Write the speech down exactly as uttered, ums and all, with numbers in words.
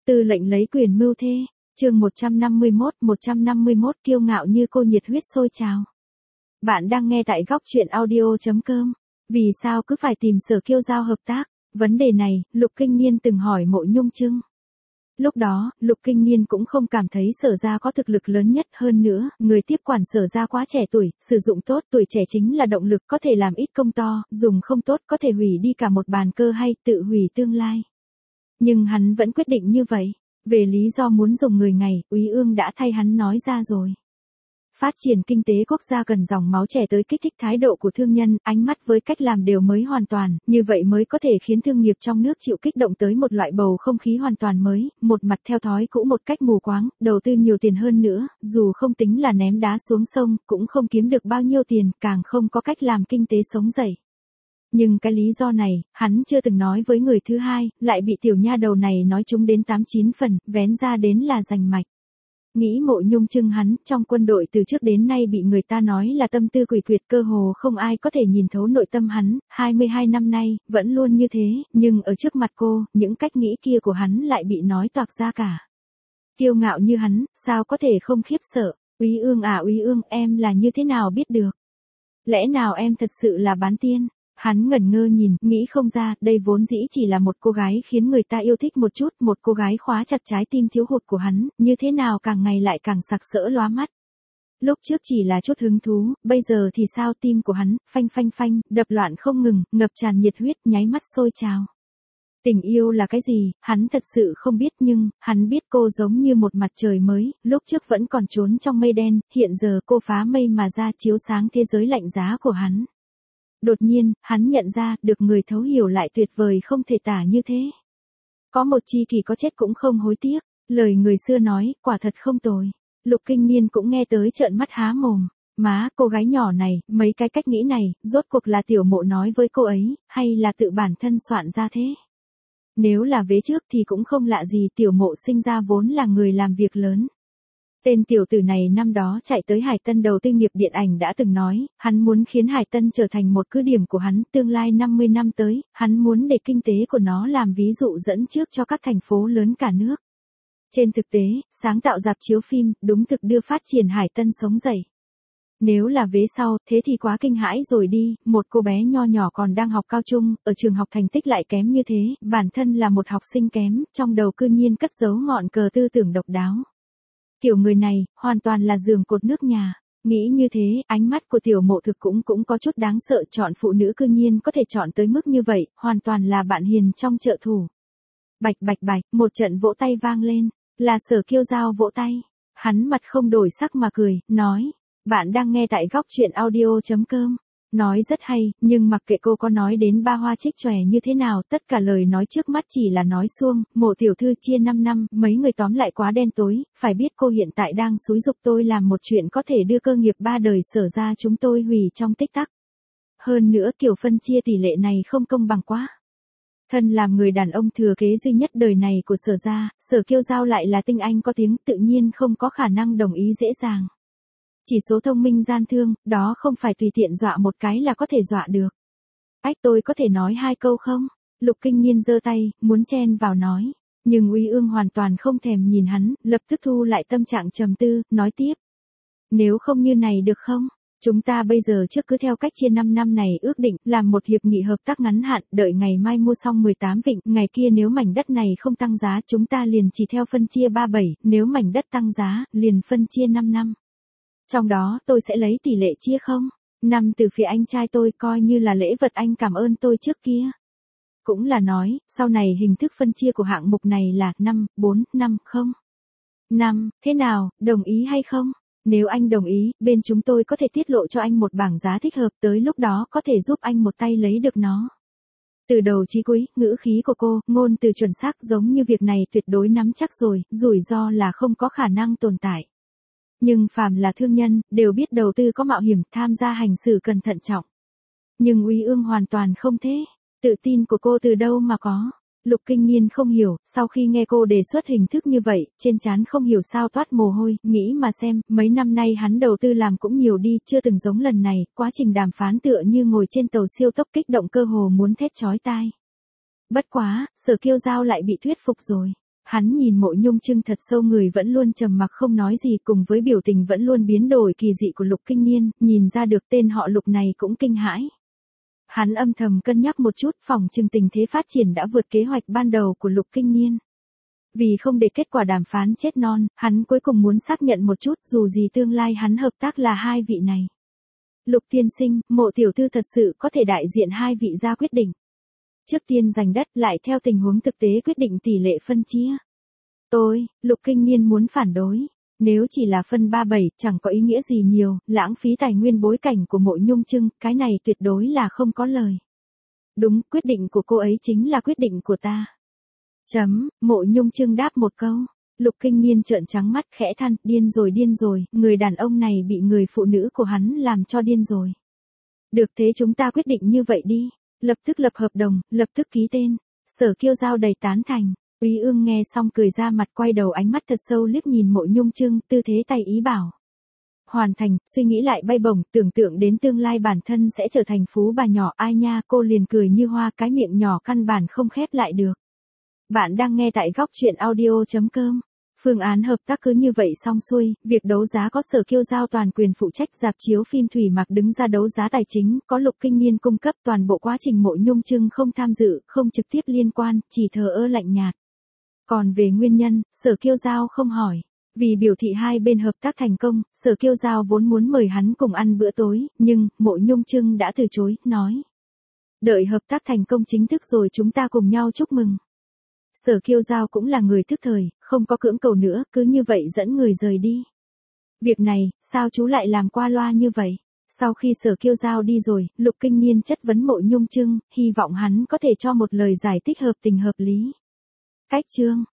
Tư lệnh lấy quyền mưu thê, chương một trăm năm mươi mốt, một trăm năm mươi mốt kiêu ngạo như cô nhiệt huyết sôi trào. Bạn đang nghe tại góc truyện audio chấm com. Vì sao cứ phải tìm Sở Kiêu Dao hợp tác? Vấn đề này, Lục Kinh Niên từng hỏi Mộ Nhung Trưng. Lúc đó, Lục Kinh Niên cũng không cảm thấy Sở gia có thực lực lớn nhất, hơn nữa, người tiếp quản Sở gia quá trẻ tuổi, sử dụng tốt, tuổi trẻ chính là động lực, có thể làm ít công to, dùng không tốt có thể hủy đi cả một bàn cơ hay tự hủy tương lai. Nhưng hắn vẫn quyết định như vậy. Về lý do muốn dùng người ngày, Úy Ương đã thay hắn nói ra rồi. Phát triển kinh tế quốc gia cần dòng máu trẻ tới kích thích thái độ của thương nhân, ánh mắt với cách làm đều mới hoàn toàn, như vậy mới có thể khiến thương nghiệp trong nước chịu kích động tới một loại bầu không khí hoàn toàn mới, một mặt theo thói cũ một cách mù quáng, đầu tư nhiều tiền hơn nữa, dù không tính là ném đá xuống sông, cũng không kiếm được bao nhiêu tiền, càng không có cách làm kinh tế sống dậy. Nhưng cái lý do này, hắn chưa từng nói với người thứ hai, lại bị tiểu nha đầu này nói trúng đến tám chín phần, vén ra đến là rành mạch. Nghĩ Mộ Nhung Trưng hắn, trong quân đội từ trước đến nay bị người ta nói là tâm tư quỷ quyệt, cơ hồ không ai có thể nhìn thấu nội tâm hắn, hai mươi hai năm nay, vẫn luôn như thế, nhưng ở trước mặt cô, những cách nghĩ kia của hắn lại bị nói toạc ra cả. Kiêu ngạo như hắn, sao có thể không khiếp sợ? Úy Ương à Úy Ương, em là như thế nào biết được? Lẽ nào em thật sự là bán tiên? Hắn ngẩn ngơ nhìn, nghĩ không ra, đây vốn dĩ chỉ là một cô gái khiến người ta yêu thích một chút, một cô gái khóa chặt trái tim thiếu hụt của hắn, như thế nào càng ngày lại càng sặc sỡ lóa mắt. Lúc trước chỉ là chút hứng thú, bây giờ thì sao? Tim của hắn, phanh phanh phanh, đập loạn không ngừng, ngập tràn nhiệt huyết, nháy mắt sôi trào. Tình yêu là cái gì, hắn thật sự không biết, nhưng, hắn biết cô giống như một mặt trời mới, lúc trước vẫn còn trốn trong mây đen, hiện giờ cô phá mây mà ra chiếu sáng thế giới lạnh giá của hắn. Đột nhiên, hắn nhận ra, được người thấu hiểu lại tuyệt vời không thể tả như thế. Có một chi kỷ có chết cũng không hối tiếc, lời người xưa nói, quả thật không tồi. Lục Kinh Niên cũng nghe tới trợn mắt há mồm. Má, cô gái nhỏ này, mấy cái cách nghĩ này, rốt cuộc là tiểu Mộ nói với cô ấy, hay là tự bản thân soạn ra thế? Nếu là vế trước thì cũng không lạ gì, tiểu Mộ sinh ra vốn là người làm việc lớn. Tên tiểu tử này năm đó chạy tới Hải Tân đầu tư nghiệp điện ảnh đã từng nói, hắn muốn khiến Hải Tân trở thành một cứ điểm của hắn, tương lai năm mươi năm tới, hắn muốn để kinh tế của nó làm ví dụ dẫn trước cho các thành phố lớn cả nước. Trên thực tế, sáng tạo rạp chiếu phim, đúng thực đưa phát triển Hải Tân sống dậy. Nếu là vế sau, thế thì quá kinh hãi rồi đi, một cô bé nho nhỏ còn đang học cao trung, ở trường học thành tích lại kém như thế, bản thân là một học sinh kém, trong đầu cư nhiên cất giấu ngọn cờ tư tưởng độc đáo. Kiểu người này, hoàn toàn là giường cột nước nhà. Nghĩ như thế, ánh mắt của tiểu Mộ thực cũng cũng có chút đáng sợ, chọn phụ nữ cư nhiên có thể chọn tới mức như vậy, hoàn toàn là bạn hiền trong trợ thủ. Bạch bạch bạch, một trận vỗ tay vang lên, là Sở Kiêu Dao vỗ tay. Hắn mặt không đổi sắc mà cười, nói, bạn đang nghe tại góc truyện audio chấm com. Nói rất hay, nhưng mặc kệ cô có nói đến ba hoa trích chòe như thế nào, tất cả lời nói trước mắt chỉ là nói suông, Mộ tiểu thư chia năm năm, mấy người tóm lại quá đen tối, phải biết cô hiện tại đang xúi giục tôi làm một chuyện có thể đưa cơ nghiệp ba đời Sở ra chúng tôi hủy trong tích tắc. Hơn nữa kiểu phân chia tỷ lệ này không công bằng quá. Thân làm người đàn ông thừa kế duy nhất đời này của Sở ra, Sở Kiêu Dao lại là tinh anh có tiếng, tự nhiên không có khả năng đồng ý dễ dàng. Chỉ số thông minh gian thương, đó không phải tùy tiện dọa một cái là có thể dọa được. Ách, tôi có thể nói hai câu không? Lục Kinh Niên giơ tay, muốn chen vào nói. Nhưng Úy Ương hoàn toàn không thèm nhìn hắn, lập tức thu lại tâm trạng trầm tư, nói tiếp. Nếu không như này được không? Chúng ta bây giờ trước cứ theo cách chia năm năm này ước định, làm một hiệp nghị hợp tác ngắn hạn, đợi ngày mai mua xong mười tám vịnh, ngày kia nếu mảnh đất này không tăng giá, chúng ta liền chỉ theo phân chia ba bảy, nếu mảnh đất tăng giá, liền phân chia năm năm. Trong đó tôi sẽ lấy tỷ lệ chia không? Năm từ phía anh trai tôi coi như là lễ vật anh cảm ơn tôi trước kia. Cũng là nói, sau này hình thức phân chia của hạng mục này là năm, bốn, năm, không? năm, thế nào, đồng ý hay không? Nếu anh đồng ý, bên chúng tôi có thể tiết lộ cho anh một bảng giá thích hợp, tới lúc đó có thể giúp anh một tay lấy được nó. Từ đầu chí cuối, ngữ khí của cô, ngôn từ chuẩn xác giống như việc này tuyệt đối nắm chắc rồi, rủi ro là không có khả năng tồn tại. Nhưng phàm là thương nhân, đều biết đầu tư có mạo hiểm, tham gia hành xử cần thận trọng. Nhưng Úy Ương hoàn toàn không thế. Tự tin của cô từ đâu mà có? Lục Kinh Niên không hiểu, sau khi nghe cô đề xuất hình thức như vậy, trên trán không hiểu sao toát mồ hôi, nghĩ mà xem, mấy năm nay hắn đầu tư làm cũng nhiều đi, chưa từng giống lần này, quá trình đàm phán tựa như ngồi trên tàu siêu tốc kích động cơ hồ muốn thét chói tai. Bất quá, Sở Kiêu Dao lại bị thuyết phục rồi. Hắn nhìn Mộ Nhung Trưng thật sâu, người vẫn luôn trầm mặc không nói gì, cùng với biểu tình vẫn luôn biến đổi kỳ dị của Lục Kinh Niên, nhìn ra được tên họ Lục này cũng kinh hãi. Hắn âm thầm cân nhắc một chút, phỏng chừng tình thế phát triển đã vượt kế hoạch ban đầu của Lục Kinh Niên. Vì không để kết quả đàm phán chết non, hắn cuối cùng muốn xác nhận một chút, dù gì tương lai hắn hợp tác là hai vị này. Lục tiên sinh, Mộ tiểu thư thật sự có thể đại diện hai vị ra quyết định. Trước tiên giành đất, lại theo tình huống thực tế quyết định tỷ lệ phân chia. Tôi, Lục Kinh Niên muốn phản đối. Nếu chỉ là phân ba bảy, chẳng có ý nghĩa gì nhiều, lãng phí tài nguyên bối cảnh của Mộ Nhung Trưng, cái này tuyệt đối là không có lời. Đúng, quyết định của cô ấy chính là quyết định của ta. Chấm, Mộ Nhung Trưng đáp một câu. Lục Kinh Niên trợn trắng mắt khẽ than, điên rồi điên rồi, người đàn ông này bị người phụ nữ của hắn làm cho điên rồi. Được, thế chúng ta quyết định như vậy đi. Lập tức lập hợp đồng, lập tức ký tên. Sở Kiêu Giao đầy tán thành. Úy Ương nghe xong cười ra mặt, quay đầu ánh mắt thật sâu liếc nhìn Mộ Nhung Trưng, tư thế tay ý bảo. Hoàn thành, suy nghĩ lại bay bổng, tưởng tượng đến tương lai bản thân sẽ trở thành phú bà nhỏ, ai nha, cô liền cười như hoa, cái miệng nhỏ căn bản không khép lại được. Bạn đang nghe tại góc truyện audio chấm com. Phương án hợp tác cứ như vậy xong xuôi, việc đấu giá có Sở Kiêu Giao toàn quyền phụ trách, rạp chiếu phim Thủy Mặc đứng ra đấu giá tài chính, có Lục Kinh Niên cung cấp, toàn bộ quá trình Mộ Nhung Trưng không tham dự, không trực tiếp liên quan, chỉ thờ ơ lạnh nhạt. Còn về nguyên nhân, Sở Kiêu Giao không hỏi. Vì biểu thị hai bên hợp tác thành công, Sở Kiêu Giao vốn muốn mời hắn cùng ăn bữa tối, nhưng Mộ Nhung Trưng đã từ chối, nói. Đợi hợp tác thành công chính thức rồi chúng ta cùng nhau chúc mừng. Sở Kiêu Giao cũng là người thức thời, không có cưỡng cầu nữa, cứ như vậy dẫn người rời đi. Việc này, sao chú lại làm qua loa như vậy? Sau khi Sở Kiêu Giao đi rồi, Lục Kinh Niên chất vấn Mộ Nhung Trưng, hy vọng hắn có thể cho một lời giải thích hợp tình hợp lý. Cách chương